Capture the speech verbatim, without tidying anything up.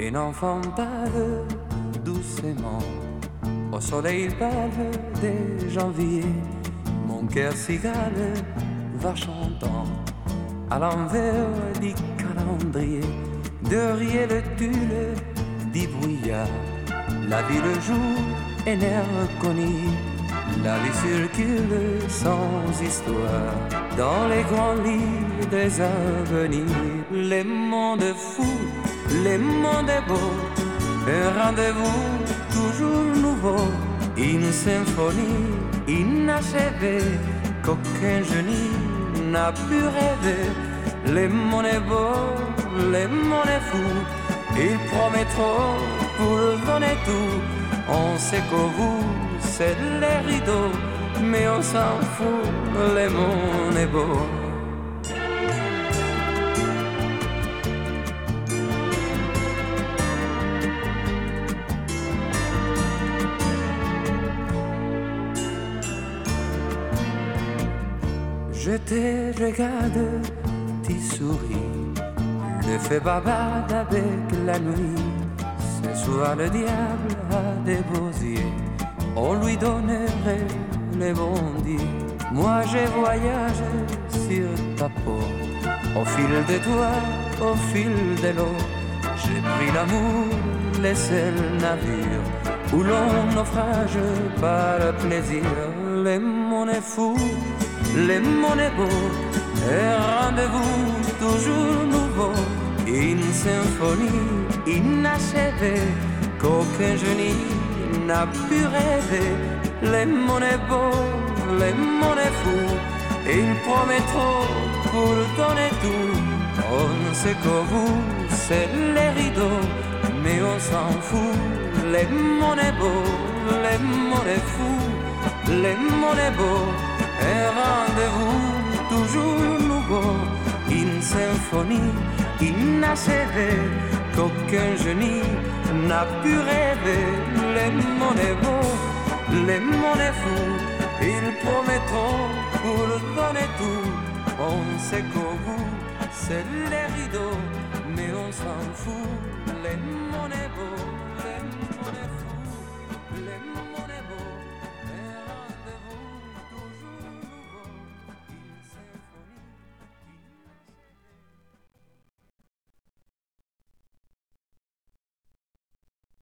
Un enfant parle doucement au soleil pâle de janvier. Mon cœur cigale va chantant à l'envers du calendrier. Derrière le tulle du brouillard, la vie le jour est l'air connu. La vie circule sans histoire dans les grands lits des avenirs. Le monde est fou, le monde est beau, un rendez-vous toujours nouveau, une symphonie inachevée qu'aucun génie n'a pu rêver. Le monde est beau, le monde est fou, il promet trop pour donner tout. On sait que vous, c'est les rideaux, mais on s'en fout, le monde est beau. Je te regarde, tu souris, le fais bavarde avec la nuit. Ce soir le diable a déposé, on lui donnerait les bondis. Moi je voyage sur ta peau, au fil de toi, au fil de l'eau. J'ai pris l'amour, les seuls navires où l'on naufrage par plaisir. Le monde est fou, le monde est beau, un rendez-vous toujours nouveau, une symphonie inachevée qu'aucun génie n'a pu rêver. Le monde est beau, le monde est fou, il promet trop pour donner tout. On sait que vous, c'est les rideaux, mais on s'en fout. Le monde est beau, le monde est fou, le monde est beau, un rendez-vous toujours nouveau, une symphonie inachevée qu'aucun génie n'a pu rêver. Le monde est beau, le monde est fou, ils promettront pour donner tout. On sait que vous, c'est les rideaux, mais on s'en fout. Le monde est beau.